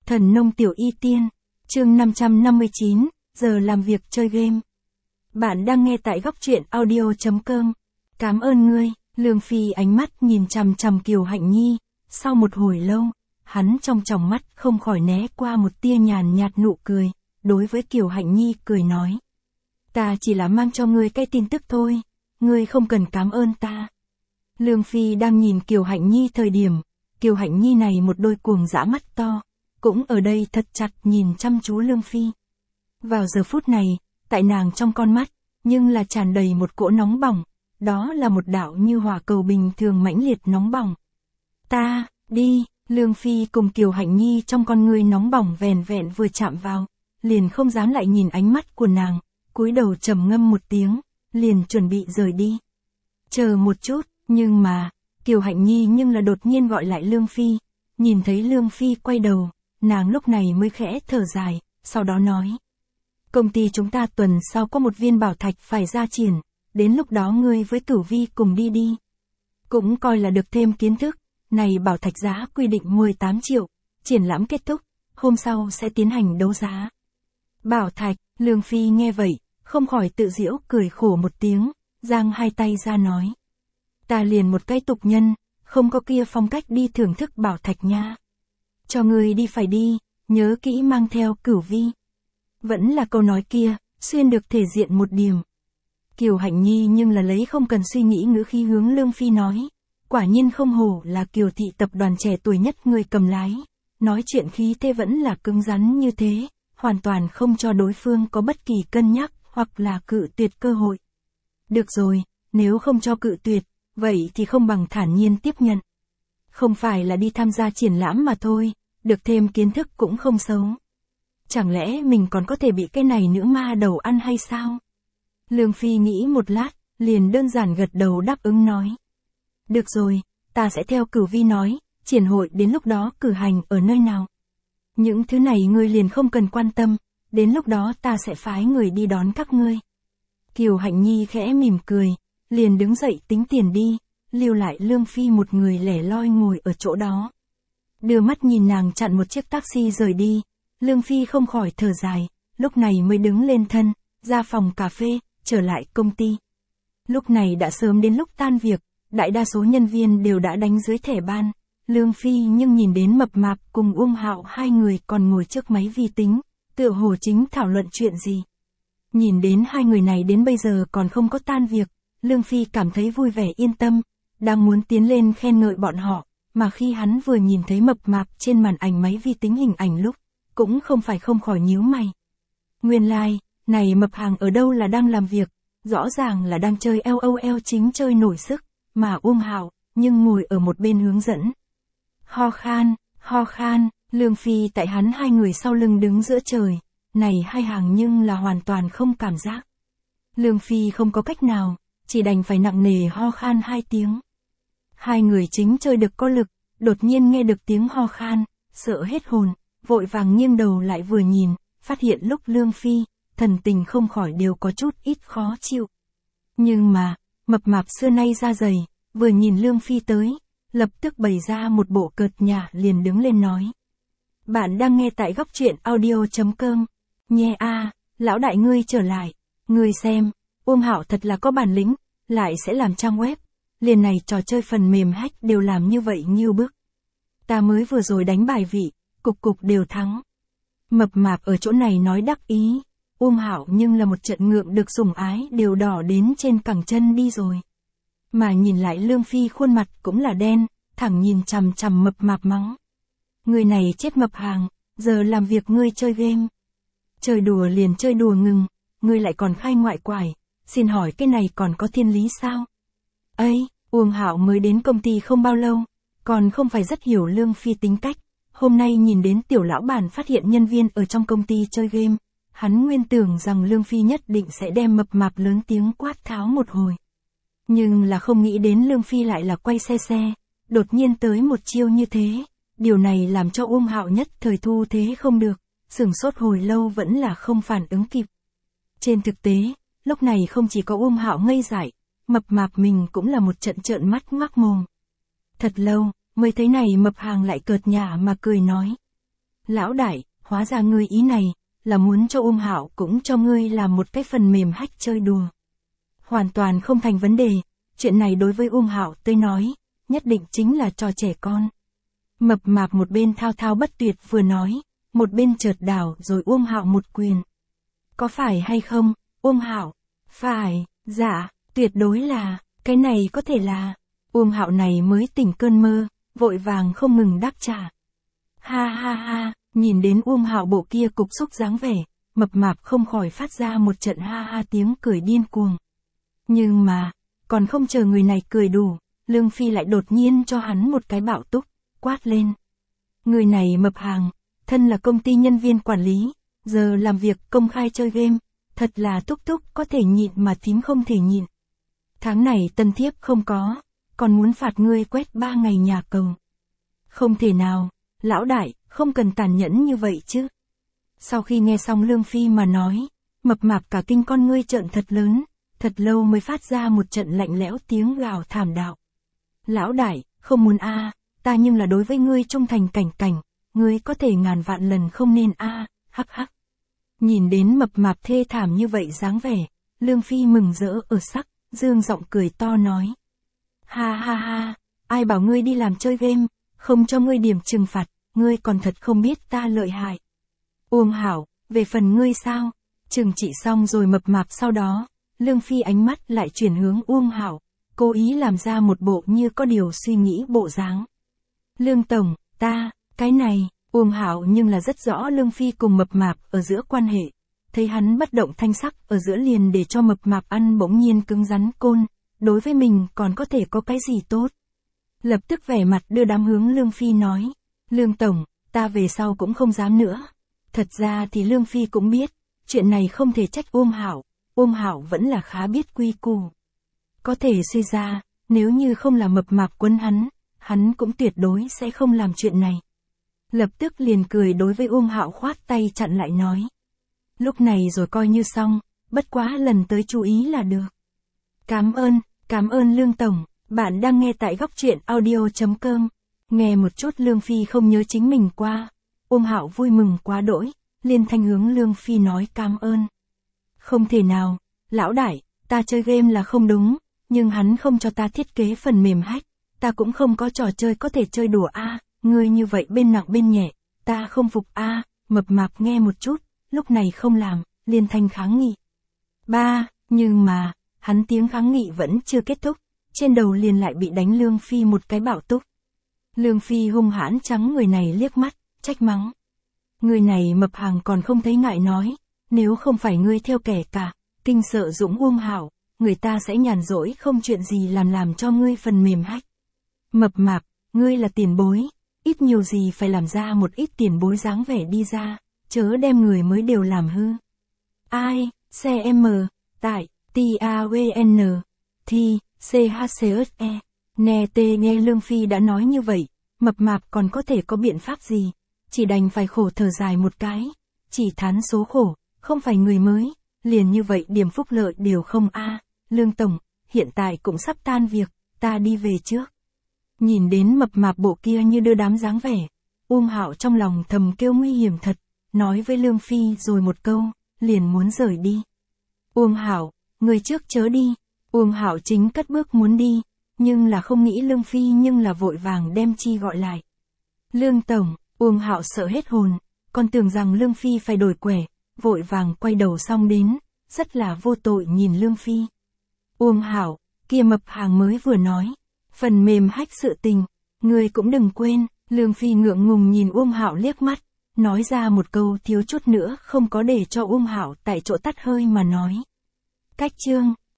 Thần nông tiểu y tiên, chương 559, giờ làm việc chơi game. Bạn đang nghe tại góc truyện audio.com. Cảm ơn ngươi, Lương Phi ánh mắt nhìn chằm chằm Kiều Hạnh Nhi, sau một hồi lâu, hắn trong tròng mắt không khỏi né qua một tia nhàn nhạt nụ cười, đối với Kiều Hạnh Nhi cười nói. Ta chỉ là mang cho ngươi cái tin tức thôi, ngươi không cần cảm ơn ta. Lương Phi đang nhìn Kiều Hạnh Nhi thời điểm, Kiều Hạnh Nhi này một đôi cuồng dã mắt to, cũng ở đây thật chặt nhìn chăm chú Lương Phi. Vào giờ phút này, tại nàng trong con mắt, nhưng là tràn đầy một cỗ nóng bỏng, đó là một đạo như hỏa cầu bình thường mãnh liệt nóng bỏng. Ta, đi, Lương Phi cùng Kiều Hạnh Nhi trong con ngươi nóng bỏng vèn vẹn vừa chạm vào, liền không dám lại nhìn ánh mắt của nàng, cúi đầu trầm ngâm một tiếng, liền chuẩn bị rời đi. Chờ một chút, nhưng mà, Kiều Hạnh Nhi nhưng là đột nhiên gọi lại Lương Phi, nhìn thấy Lương Phi quay đầu, nàng lúc này mới khẽ thở dài, sau đó nói. Công ty chúng ta tuần sau có một viên bảo thạch phải ra triển, đến lúc đó ngươi với Cửu Vi cùng đi đi. Cũng coi là được thêm kiến thức, này bảo thạch giá quy định 18 triệu, triển lãm kết thúc, hôm sau sẽ tiến hành đấu giá. Bảo thạch, Lương Phi nghe vậy, không khỏi tự giễu cười khổ một tiếng, giang hai tay ra nói. Ta liền một cái tục nhân, không có kia phong cách đi thưởng thức bảo thạch nha. Cho ngươi đi phải đi, nhớ kỹ mang theo Cửu Vi. Vẫn là câu nói kia, xuyên được thể diện một điểm. Kiều Hạnh Nhi nhưng là lấy không cần suy nghĩ ngữ khí hướng Lương Phi nói. Quả nhiên không hổ là Kiều thị tập đoàn trẻ tuổi nhất người cầm lái. Nói chuyện khí thế vẫn là cứng rắn như thế, hoàn toàn không cho đối phương có bất kỳ cân nhắc hoặc là cự tuyệt cơ hội. Được rồi, nếu không cho cự tuyệt, vậy thì không bằng thản nhiên tiếp nhận. Không phải là đi tham gia triển lãm mà thôi, được thêm kiến thức cũng không xấu. Chẳng lẽ mình còn có thể bị cái này nữa ma đầu ăn hay sao? Lương Phi nghĩ một lát, liền đơn giản gật đầu đáp ứng nói. Được rồi, ta sẽ theo Cửu Vi nói, triển hội đến lúc đó cử hành ở nơi nào. Những thứ này ngươi liền không cần quan tâm, đến lúc đó ta sẽ phái người đi đón các ngươi. Kiều Hạnh Nhi khẽ mỉm cười, liền đứng dậy tính tiền đi, lưu lại Lương Phi một người lẻ loi ngồi ở chỗ đó. Đưa mắt nhìn nàng chặn một chiếc taxi rời đi, Lương Phi không khỏi thở dài, lúc này mới đứng lên thân, ra phòng cà phê, trở lại công ty. Lúc này đã sớm đến lúc tan việc, đại đa số nhân viên đều đã đánh dưới thẻ ban, Lương Phi nhưng nhìn đến Mập Mạp cùng Uông Hạo hai người còn ngồi trước máy vi tính, tựa hồ chính thảo luận chuyện gì. Nhìn đến hai người này đến bây giờ còn không có tan việc, Lương Phi cảm thấy vui vẻ yên tâm, đang muốn tiến lên khen ngợi bọn họ, mà khi hắn vừa nhìn thấy Mập Mạp trên màn ảnh máy vi tính hình ảnh lúc, cũng không khỏi nhíu mày. Nguyên lai, này Mập Hàng ở đâu là đang làm việc, rõ ràng là đang chơi LOL chính chơi nổi sức, mà Uông Hạo, nhưng ngồi ở một bên hướng dẫn. Ho khan, Lương Phi tại hắn hai người sau lưng đứng giữa trời, này hai hàng nhưng là hoàn toàn không cảm giác. Lương Phi không có cách nào, chỉ đành phải nặng nề ho khan hai tiếng. Hai người chính chơi được có lực, đột nhiên nghe được tiếng ho khan, sợ hết hồn, vội vàng nghiêng đầu lại vừa nhìn, phát hiện lúc Lương Phi, thần tình không khỏi đều có chút ít khó chịu. Nhưng mà, Mập Mạp xưa nay da dày, vừa nhìn Lương Phi tới, lập tức bày ra một bộ cợt nhả liền đứng lên nói. Bạn đang nghe tại góc truyện audio.com. Nhé a, lão đại ngươi trở lại, ngươi xem, Uông Hạo thật là có bản lĩnh, lại sẽ làm trang web, liền này trò chơi phần mềm hack đều làm như vậy như bước. Ta mới vừa rồi đánh bài vị, cục đều thắng. Mập Mạp ở chỗ này nói đắc ý, Uông Hạo nhưng là một trận ngượng được sủng ái đều đỏ đến trên cẳng chân đi rồi. Mà nhìn lại Lương Phi khuôn mặt cũng là đen, thẳng nhìn chằm chằm Mập Mạp mắng. Người này chết Mập Hàng, giờ làm việc ngươi chơi game. Chơi đùa liền chơi đùa ngừng, ngươi lại còn khai ngoại quải, xin hỏi cái này còn có thiên lý sao? Ấy, Uông Hạo mới đến công ty không bao lâu, còn không phải rất hiểu Lương Phi tính cách, hôm nay nhìn đến tiểu lão bản phát hiện nhân viên ở trong công ty chơi game, hắn nguyên tưởng rằng Lương Phi nhất định sẽ đem Mập Mạp lớn tiếng quát tháo một hồi. Nhưng là không nghĩ đến Lương Phi lại là quay xe, đột nhiên tới một chiêu như thế, điều này làm cho Uông Hạo nhất thời thu thế không được, sửng sốt hồi lâu vẫn là không phản ứng kịp. Trên thực tế, lúc này không chỉ có Uông Hạo ngây dại, Mập Mạp mình cũng là một trận trợn mắt ngoác mồm. Thật lâu, mới thấy này Mập Hàng lại cợt nhả mà cười nói. Lão đại, hóa ra ngươi ý này, là muốn cho Hạo cũng cho ngươi làm một cái phần mềm hack chơi đùa. Hoàn toàn không thành vấn đề, chuyện này đối với Hạo tới nói, nhất định chính là trò trẻ con. Mập mạp một bên thao thao bất tuyệt vừa nói, một bên chợt đảo rồi Hạo một quyền. Có phải hay không, Hạo? Phải, dạ, tuyệt đối là, cái này có thể là. Hạo này mới tỉnh cơn mơ, vội vàng không ngừng đáp trả. Ha ha ha, nhìn đến Hạo bộ kia cục xúc dáng vẻ, mập mạp không khỏi phát ra một trận ha ha tiếng cười điên cuồng. Nhưng mà, còn không chờ người này cười đủ, Lương Phi lại đột nhiên cho hắn một cái bạo túc, quát lên. Người này mập hàng, thân là công ty nhân viên quản lý, giờ làm việc công khai chơi game, thật là túc túc có thể nhịn mà thím không thể nhịn. Tháng này tân thiếp không có, còn muốn phạt ngươi quét 3 ngày nhà cầu. Không thể nào, lão đại, không cần tàn nhẫn như vậy chứ. Sau khi nghe xong Lương Phi mà nói, mập mạp cả kinh con ngươi trợn thật lớn, thật lâu mới phát ra một trận lạnh lẽo tiếng gào thảm đạo. Lão đại, không muốn ta nhưng là đối với ngươi trung thành cảnh cảnh, ngươi có thể ngàn vạn lần không nên hắc hắc. Nhìn đến mập mạp thê thảm như vậy dáng vẻ, Lương Phi mừng rỡ ở sắc, dương giọng cười to nói. Ha ha ha, ai bảo ngươi đi làm chơi game, không cho ngươi điểm trừng phạt, ngươi còn thật không biết ta lợi hại. Hạo, về phần ngươi sao? Trừng trị xong rồi mập mạp sau đó, Lương Phi ánh mắt lại chuyển hướng Hạo, cố ý làm ra một bộ như có điều suy nghĩ bộ dáng. Lương tổng, cái này, Hạo nhưng là rất rõ Lương Phi cùng mập mạp ở giữa quan hệ. Thấy hắn bất động thanh sắc ở giữa liền để cho mập mạp ăn bỗng nhiên cứng rắn côn, đối với mình còn có thể có cái gì tốt. Lập tức vẻ mặt đưa đám hướng Lương Phi nói. Lương tổng, ta về sau cũng không dám nữa. Thật ra thì Lương Phi cũng biết, chuyện này không thể trách Hạo. Hạo vẫn là khá biết quy củ. Có thể suy ra, nếu như không là mập mạp quấn hắn cũng tuyệt đối sẽ không làm chuyện này. Lập tức liền cười đối với Hạo khoát tay chặn lại nói. Lúc này rồi coi như xong, bất quá lần tới chú ý là được. Cảm ơn Lương tổng, bạn đang nghe tại góc truyện audio.com. Nghe một chút Lương Phi không nhớ chính mình qua. Hạo vui mừng quá đỗi, liền thanh hướng Lương Phi nói cảm ơn. Không thể nào, lão đại, ta chơi game là không đúng, nhưng hắn không cho ta thiết kế phần mềm hack, ta cũng không có trò chơi có thể chơi đùa ngươi như vậy bên nặng bên nhẹ, ta không phục mập mạp nghe một chút, lúc này không làm, liền thanh kháng nghị. Nhưng mà, hắn tiếng kháng nghị vẫn chưa kết thúc, trên đầu liền lại bị đánh Lương Phi một cái bạo túc. Lương Phi hung hãn trắng người này liếc mắt, trách mắng. Người này mập hàng còn không thấy ngại nói, nếu không phải ngươi theo kẻ cả, kinh sợ Dũng Hạo, người ta sẽ nhàn rỗi không chuyện gì làm cho ngươi phần mềm hack. Mập mạp, ngươi là tiền bối, ít nhiều gì phải làm ra một ít tiền bối dáng vẻ đi ra, chớ đem người mới đều làm hư. Ai, CM, tại, TAVN, Thi, CHCSE, nghe Lương Phi đã nói như vậy, mập mạp còn có thể có biện pháp gì, chỉ đành phải khổ thở dài một cái, chỉ thán số khổ, không phải người mới, liền như vậy điểm phúc lợi đều không Lương tổng, hiện tại cũng sắp tan việc, ta đi về trước. Nhìn đến mập mạp bộ kia như đưa đám dáng vẻ, Hạo trong lòng thầm kêu nguy hiểm thật, nói với Lương Phi rồi một câu, liền muốn rời đi. Hạo, người trước chớ đi. Hạo chính cất bước muốn đi, nhưng là không nghĩ Lương Phi nhưng là vội vàng đem chi gọi lại. Lương tổng, Hạo sợ hết hồn, còn tưởng rằng Lương Phi phải đổi quẻ, vội vàng quay đầu xong đến, rất là vô tội nhìn Lương Phi. Hạo, kia mập hàng mới vừa nói, phần mềm hack sự tình, người cũng đừng quên. Lương Phi ngượng ngùng nhìn Hạo liếc mắt, nói ra một câu thiếu chút nữa không có để cho Hạo tại chỗ tắt hơi mà nói. Cách chương